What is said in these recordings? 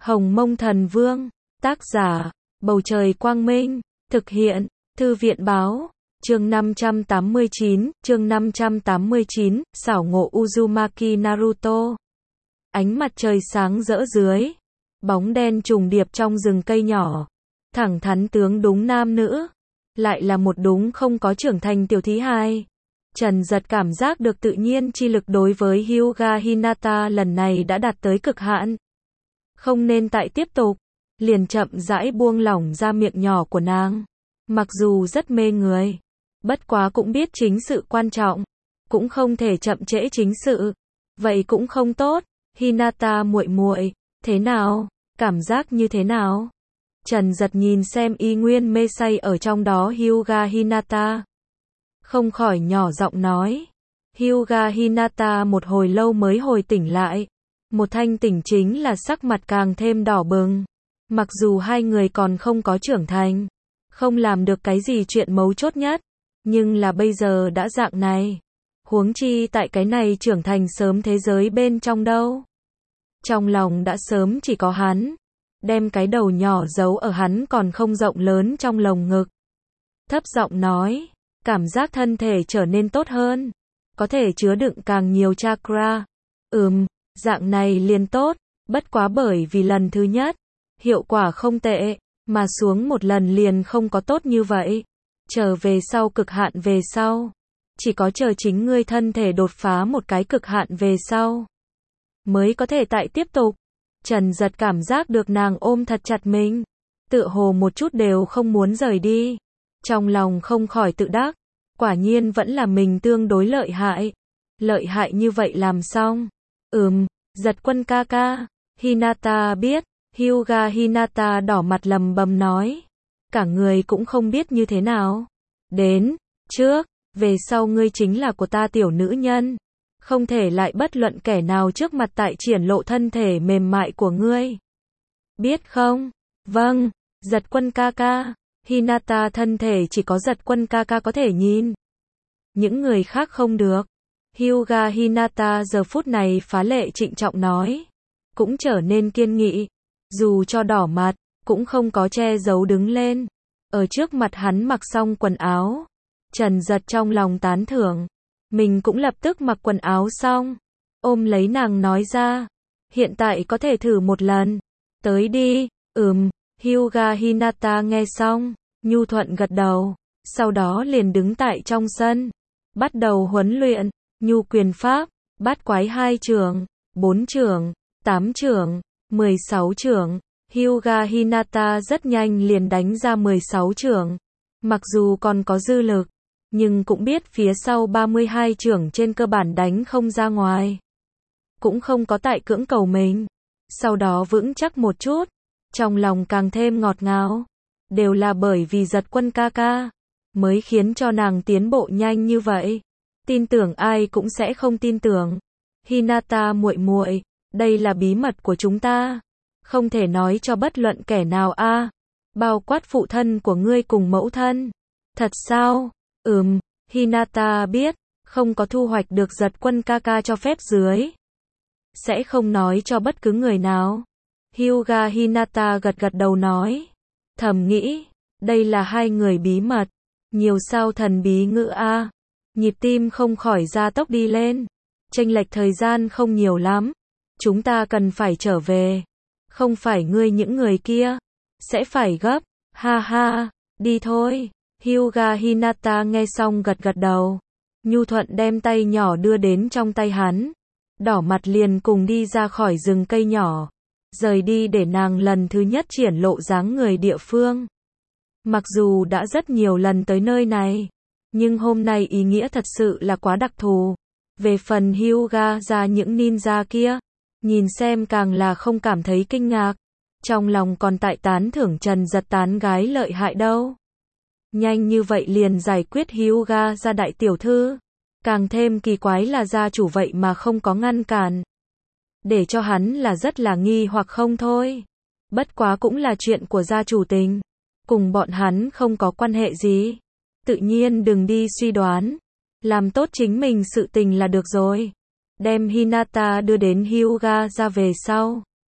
Hồng Mông Thần Vương, tác giả, Bầu Trời Quang Minh, thực hiện, Thư viện Báo, chương 589, xảo ngộ Uzumaki Naruto. Ánh mặt trời sáng rỡ dưới, bóng đen trùng điệp trong rừng cây nhỏ, thẳng thắn tướng đúng nam nữ, lại là một đúng không có trưởng thành tiểu thí hài. Trần Giật cảm giác được tự nhiên chi lực đối với Hyuga Hinata lần này đã đạt tới cực hạn. Không nên tại tiếp tục, liền chậm rãi buông lỏng ra miệng nhỏ của nàng. Mặc dù rất mê người, bất quá cũng biết chính sự quan trọng, cũng không thể chậm trễ chính sự. Vậy cũng không tốt. Hinata muội muội, thế nào? Cảm giác như thế nào? Trần Giật nhìn xem y nguyên mê say ở trong đó Hyuga Hinata, không khỏi nhỏ giọng nói. Hyuga Hinata một hồi lâu mới hồi tỉnh lại. Một thanh tỉnh chính là sắc mặt càng thêm đỏ bừng. Mặc dù hai người còn không có trưởng thành, không làm được cái gì chuyện mấu chốt nhất, nhưng là bây giờ đã dạng này. Huống chi tại cái này trưởng thành sớm thế giới bên trong đâu. Trong lòng đã sớm chỉ có hắn, đem cái đầu nhỏ giấu ở hắn còn không rộng lớn trong lồng ngực. Thấp giọng nói, cảm giác thân thể trở nên tốt hơn, có thể chứa đựng càng nhiều chakra. Dạng này liền tốt, bất quá bởi vì lần thứ nhất, hiệu quả không tệ, mà xuống một lần liền không có tốt như vậy. Trở về sau cực hạn về sau, chỉ có chờ chính ngươi thân thể đột phá một cái cực hạn về sau, mới có thể tại tiếp tục. Trần Giật cảm giác được nàng ôm thật chặt mình, tựa hồ một chút đều không muốn rời đi. Trong lòng không khỏi tự đắc, quả nhiên vẫn là mình tương đối lợi hại. Lợi hại như vậy làm xong. Giật quân ca ca. Hinata biết. Hyuga Hinata đỏ mặt lầm bầm nói. Cả người cũng không biết như thế nào. Đến, trước, về sau ngươi chính là của ta tiểu nữ nhân. Không thể lại bất luận kẻ nào trước mặt tại triển lộ thân thể mềm mại của ngươi. Biết không? Vâng, Giật quân ca ca. Hinata thân thể chỉ có Giật quân ca ca có thể nhìn. Những người khác không được. Hyuga Hinata giờ phút này phá lệ trịnh trọng nói. Cũng trở nên kiên nghị. Dù cho đỏ mặt, cũng không có che giấu đứng lên. Ở trước mặt hắn mặc xong quần áo. Trần Giật trong lòng tán thưởng. Mình cũng lập tức mặc quần áo xong. Ôm lấy nàng nói ra. Hiện tại có thể thử một lần. Tới đi. Hyuga Hinata nghe xong, nhu thuận gật đầu. Sau đó liền đứng tại trong sân. Bắt đầu huấn luyện. Nhu quyền pháp, bát quái 2 trưởng, 4 trưởng, 8 trưởng, 16 trưởng. Hyuga Hinata rất nhanh liền đánh ra 16 trưởng. Mặc dù còn có dư lực, nhưng cũng biết phía sau 32 trưởng trên cơ bản đánh không ra ngoài. Cũng không có tại cưỡng cầu mình. Sau đó vững chắc một chút, trong lòng càng thêm ngọt ngào. Đều là bởi vì Giật quân ca ca, mới khiến cho nàng tiến bộ nhanh như vậy. Tin tưởng ai cũng sẽ không tin tưởng. Hinata muội muội, đây là bí mật của chúng ta, không thể nói cho bất luận kẻ nào a. Bao quát phụ thân của ngươi cùng mẫu thân. Thật sao? Hinata biết, không có thu hoạch được Giật quân ca ca cho phép dưới, sẽ không nói cho bất cứ người nào. Hyuga Hinata gật gật đầu nói. Thầm nghĩ, đây là hai người bí mật, nhiều sao thần bí ngữ a. Nhịp tim không khỏi gia tốc đi lên. Chênh lệch thời gian không nhiều lắm. Chúng ta cần phải trở về. Không phải ngươi những người kia sẽ phải gấp. Ha ha, đi thôi. Hyuga Hinata nghe xong gật gật đầu. Nhu thuận đem tay nhỏ đưa đến trong tay hắn. Đỏ mặt liền cùng đi ra khỏi rừng cây nhỏ. Rời đi để nàng lần thứ nhất triển lộ dáng người địa phương. Mặc dù đã rất nhiều lần tới nơi này, nhưng hôm nay ý nghĩa thật sự là quá đặc thù. Về phần Hyuga ra những ninja kia, nhìn xem càng là không cảm thấy kinh ngạc. Trong lòng còn tại tán thưởng Trần Giật tán gái lợi hại đâu. Nhanh như vậy liền giải quyết Hyuga ra đại tiểu thư. Càng thêm kỳ quái là gia chủ vậy mà không có ngăn cản. Để cho hắn là rất là nghi hoặc không thôi. Bất quá cũng là chuyện của gia chủ tình. Cùng bọn hắn không có quan hệ gì. Tự nhiên đừng đi suy đoán. Làm tốt chính mình sự tình là được rồi. Đem Hinata đưa đến Hyuga ra về sau.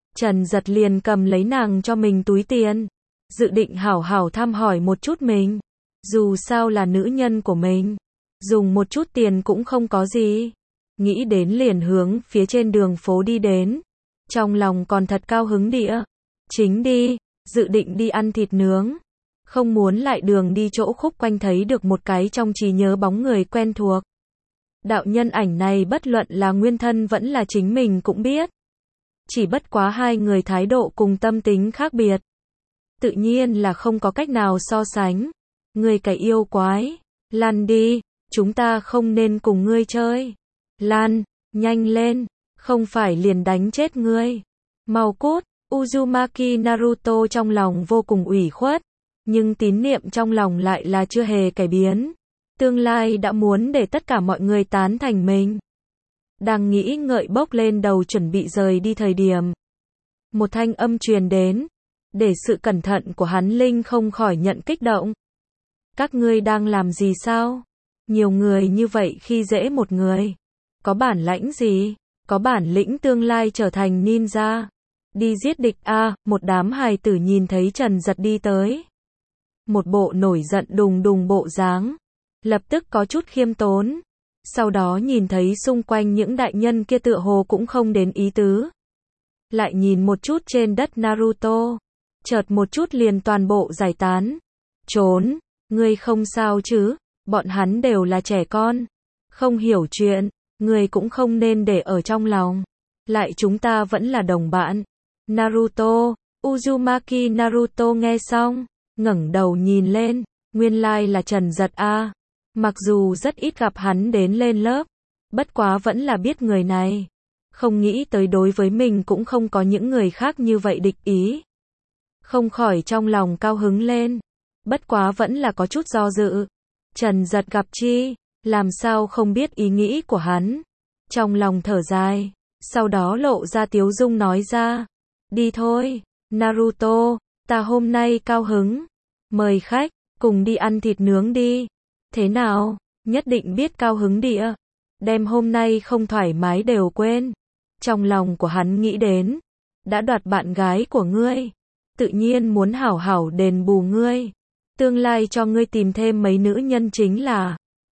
Trần Giật liền cầm lấy nàng cho mình túi tiền, dự định hảo hảo thăm hỏi một chút mình. Dù sao là nữ nhân của mình, dùng một chút tiền cũng không có gì. Nghĩ đến liền hướng phía trên đường phố đi đến, trong lòng còn thật cao hứng địa. Chính đi, dự định đi ăn thịt nướng. Không muốn lại đường đi chỗ khúc quanh thấy được một cái trong trí nhớ bóng người quen thuộc. Đạo nhân ảnh này bất luận là nguyên thân vẫn là chính mình cũng biết. Chỉ bất quá hai người thái độ cùng tâm tính khác biệt. Tự nhiên là không có cách nào so sánh. Người cái yêu quái, lăn đi, chúng ta không nên cùng ngươi chơi. Lan, nhanh lên, không phải liền đánh chết ngươi. Mau cút, Uzumaki Naruto trong lòng vô cùng ủy khuất, nhưng tín niệm trong lòng lại là chưa hề cải biến. Tương lai đã muốn để tất cả mọi người tán thành mình. Đang nghĩ ngợi bốc lên đầu chuẩn bị rời đi thời điểm. Một thanh âm truyền đến, để sự cẩn thận của hắn Linh không khỏi nhận kích động. Các ngươi đang làm gì sao? Nhiều người như vậy khi dễ một người. Có bản lãnh gì? Có bản lĩnh tương lai trở thành ninja. Đi giết địch a, một đám hài tử nhìn thấy Trần Giật đi tới. Một bộ nổi giận đùng đùng bộ dáng. Lập tức có chút khiêm tốn. Sau đó nhìn thấy xung quanh những đại nhân kia tựa hồ cũng không đến ý tứ. Lại nhìn một chút trên đất Naruto. Chợt một chút liền toàn bộ giải tán. Trốn, ngươi không sao chứ, bọn hắn đều là trẻ con. Không hiểu chuyện, ngươi cũng không nên để ở trong lòng. Lại chúng ta vẫn là đồng bạn. Naruto, Uzumaki Naruto nghe xong, ngẩng đầu nhìn lên, nguyên lai là Trần Giật a. Mặc dù rất ít gặp hắn đến lên lớp, bất quá vẫn là biết người này. Không nghĩ tới đối với mình cũng không có những người khác như vậy địch ý. Không khỏi trong lòng cao hứng lên, bất quá vẫn là có chút do dự. Trần Giật gặp chi, làm sao không biết ý nghĩ của hắn. Trong lòng thở dài, sau đó lộ ra tiếu dung nói ra. Đi thôi, Naruto, ta hôm nay cao hứng. Mời khách, cùng đi ăn thịt nướng đi. Thế nào, nhất định biết cao hứng địa. Đem hôm nay không thoải mái đều quên. Trong lòng của hắn nghĩ đến, đã đoạt bạn gái của ngươi, tự nhiên muốn hảo hảo đền bù ngươi. Tương lai cho ngươi tìm thêm mấy nữ nhân chính là.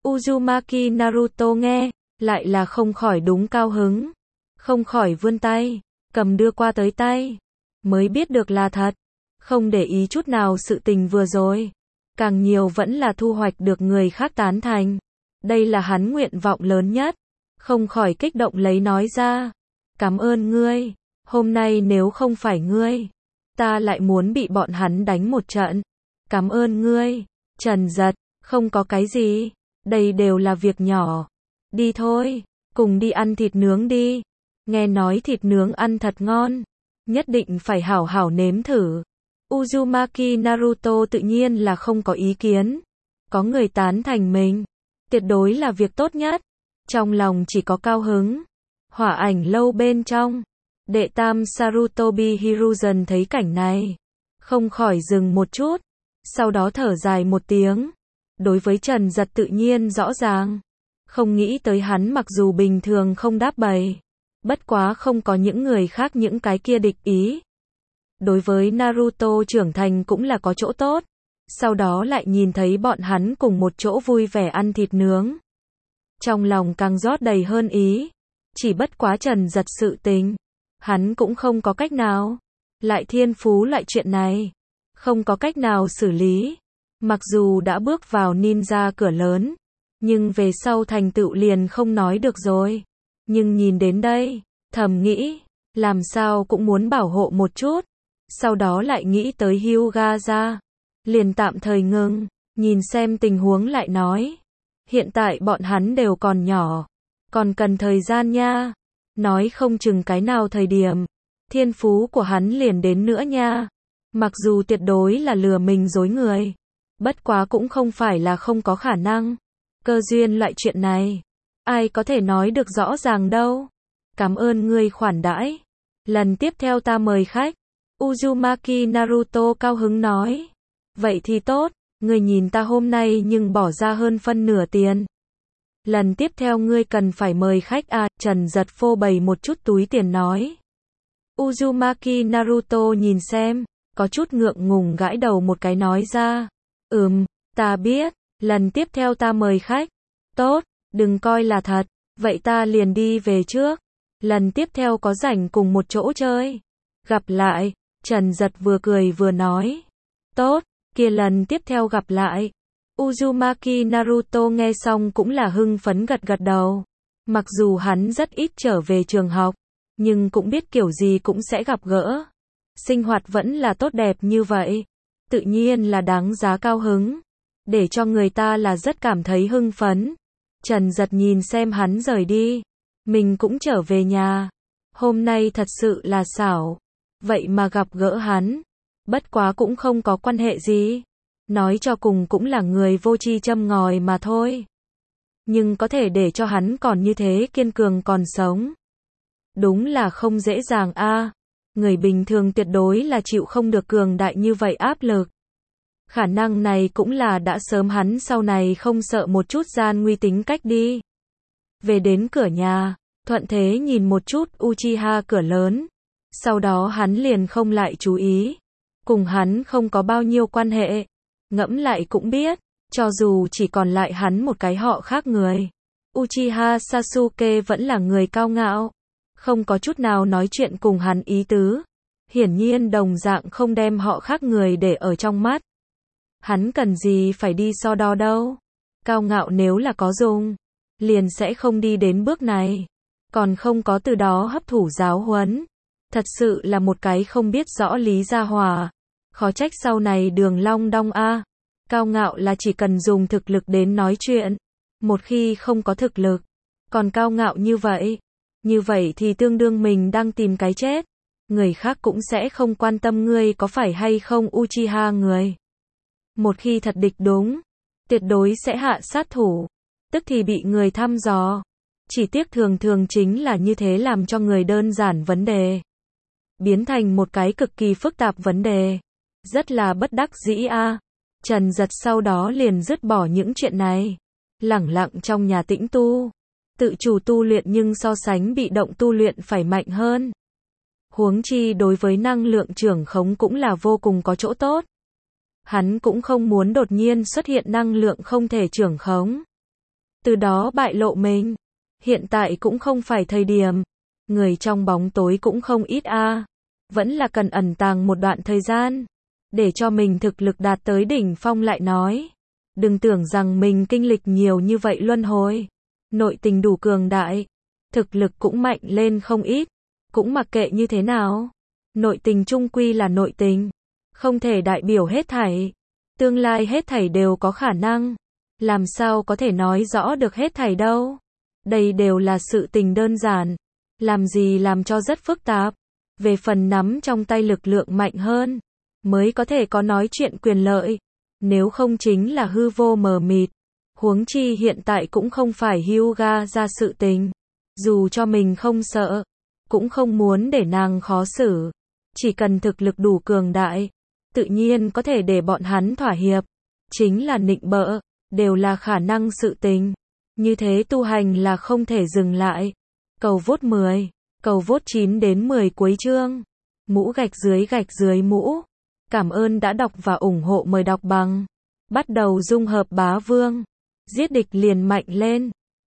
Uzumaki Naruto nghe, lại là không khỏi đúng cao hứng. Không khỏi vươn tay, cầm đưa qua tới tay. Mới biết được là thật. Không để ý chút nào sự tình vừa rồi. Càng nhiều vẫn là thu hoạch được người khác tán thành. Đây là hắn nguyện vọng lớn nhất. Không khỏi kích động lấy nói ra. Cảm ơn ngươi. Hôm nay nếu không phải ngươi, ta lại muốn bị bọn hắn đánh một trận. Cảm ơn ngươi. Trần Giật, không có cái gì. Đây đều là việc nhỏ. Đi thôi, cùng đi ăn thịt nướng đi. Nghe nói thịt nướng ăn thật ngon. Nhất định phải hảo hảo nếm thử. Uzumaki Naruto tự nhiên là không có ý kiến. Có người tán thành mình, tuyệt đối là việc tốt nhất. Trong lòng chỉ có cao hứng. Hỏa ảnh lâu bên trong, đệ tam Sarutobi Hiruzen thấy cảnh này, không khỏi dừng một chút, sau đó thở dài một tiếng. Đối với Trần Giật tự nhiên rõ ràng, không nghĩ tới hắn mặc dù bình thường không đáp bày, bất quá không có những người khác những cái kia địch ý. Đối với Naruto trưởng thành cũng là có chỗ tốt. Sau đó lại nhìn thấy bọn hắn cùng một chỗ vui vẻ ăn thịt nướng. Trong lòng càng rót đầy hơn ý. Chỉ bất quá Trần Giật sự tình, hắn cũng không có cách nào. Lại thiên phú loại chuyện này, không có cách nào xử lý. Mặc dù đã bước vào ninja cửa lớn, nhưng về sau thành tựu liền không nói được rồi. Nhưng nhìn đến đây, thầm nghĩ, làm sao cũng muốn bảo hộ một chút. Sau đó lại nghĩ tới Hyuga ra, liền tạm thời ngừng, nhìn xem tình huống lại nói. Hiện tại bọn hắn đều còn nhỏ, còn cần thời gian nha. Nói không chừng cái nào thời điểm, thiên phú của hắn liền đến nữa nha. Mặc dù tuyệt đối là lừa mình dối người, bất quá cũng không phải là không có khả năng. Cơ duyên loại chuyện này, ai có thể nói được rõ ràng đâu. Cảm ơn ngươi khoản đãi. Lần tiếp theo ta mời khách. Uzumaki Naruto cao hứng nói. Vậy thì tốt, ngươi nhìn ta hôm nay nhưng bỏ ra hơn phân nửa tiền. Lần tiếp theo ngươi cần phải mời khách à, Trần Giật phô bày một chút túi tiền nói. Uzumaki Naruto nhìn xem, có chút ngượng ngùng gãi đầu một cái nói ra. Ta biết, lần tiếp theo ta mời khách. Tốt, đừng coi là thật, vậy ta liền đi về trước. Lần tiếp theo có rảnh cùng một chỗ chơi. Gặp lại, Trần Giật vừa cười vừa nói. Tốt, kia lần tiếp theo gặp lại. Uzumaki Naruto nghe xong cũng là hưng phấn gật gật đầu. Mặc dù hắn rất ít trở về trường học, nhưng cũng biết kiểu gì cũng sẽ gặp gỡ. Sinh hoạt vẫn là tốt đẹp như vậy, tự nhiên là đáng giá cao hứng, để cho người ta là rất cảm thấy hưng phấn. Trần Giật nhìn xem hắn rời đi, mình cũng trở về nhà. Hôm nay thật sự là xảo, vậy mà gặp gỡ hắn. Bất quá cũng không có quan hệ gì, nói cho cùng cũng là người vô tri châm ngòi mà thôi. Nhưng có thể để cho hắn còn như thế kiên cường còn sống, đúng là không dễ dàng a. Người bình thường tuyệt đối là chịu không được cường đại như vậy áp lực. Khả năng này cũng là đã sớm hắn sau này không sợ một chút gian nguy tính cách đi. Về đến cửa nhà, thuận thế nhìn một chút Uchiha cửa lớn. Sau đó hắn liền không lại chú ý. Cùng hắn không có bao nhiêu quan hệ. Ngẫm lại cũng biết, cho dù chỉ còn lại hắn một cái họ khác người, Uchiha Sasuke vẫn là người cao ngạo. Không có chút nào nói chuyện cùng hắn ý tứ. Hiển nhiên đồng dạng không đem họ khác người để ở trong mắt. Hắn cần gì phải đi so đo đâu. Cao ngạo nếu là có dùng, liền sẽ không đi đến bước này. Còn không có từ đó hấp thụ giáo huấn. Thật sự là một cái không biết rõ lý gia hỏa. Khó trách sau này Đường Long Đong a. Cao ngạo là chỉ cần dùng thực lực đến nói chuyện. Một khi không có thực lực, còn cao ngạo như vậy thì tương đương mình đang tìm cái chết. Người khác cũng sẽ không quan tâm ngươi có phải hay không Uchiha người. Một khi thật địch đúng, tuyệt đối sẽ hạ sát thủ, tức thì bị người thăm dò. Chỉ tiếc thường thường chính là như thế làm cho người đơn giản vấn đề biến thành một cái cực kỳ phức tạp vấn đề. Rất là bất đắc dĩ a. Trần Giật sau đó liền dứt bỏ những chuyện này, lẳng lặng trong nhà tĩnh tu. Tự chủ tu luyện nhưng so sánh bị động tu luyện phải mạnh hơn. Huống chi đối với năng lượng trưởng khống cũng là vô cùng có chỗ tốt. Hắn cũng không muốn đột nhiên xuất hiện năng lượng không thể trưởng khống, từ đó bại lộ mình. Hiện tại cũng không phải thời điểm. Người trong bóng tối cũng không ít a. Vẫn là cần ẩn tàng một đoạn thời gian, để cho mình thực lực đạt tới đỉnh phong lại nói. Đừng tưởng rằng mình kinh lịch nhiều như vậy luân hồi, nội tình đủ cường đại, thực lực cũng mạnh lên không ít. Cũng mặc kệ như thế nào, nội tình chung quy là nội tình, không thể đại biểu hết thảy. Tương lai hết thảy đều có khả năng, làm sao có thể nói rõ được hết thảy đâu. Đây đều là sự tình đơn giản, làm gì làm cho rất phức tạp. Về phần nắm trong tay lực lượng mạnh hơn, mới có thể có nói chuyện quyền lợi, nếu không chính là hư vô mờ mịt. Huống chi hiện tại cũng không phải Hyuga ra sự tình, dù cho mình không sợ, cũng không muốn để nàng khó xử. Chỉ cần thực lực đủ cường đại, tự nhiên có thể để bọn hắn thỏa hiệp. Chính là nịnh bợ, đều là khả năng sự tình. Như thế tu hành là không thể dừng lại. Cầu vote 10, cầu vote 9 đến 10 cuối chương. Mũ gạch dưới mũ. Cảm ơn đã đọc và ủng hộ, mời đọc bằng. Bắt đầu dung hợp bá vương. Giết địch liền mạnh lên.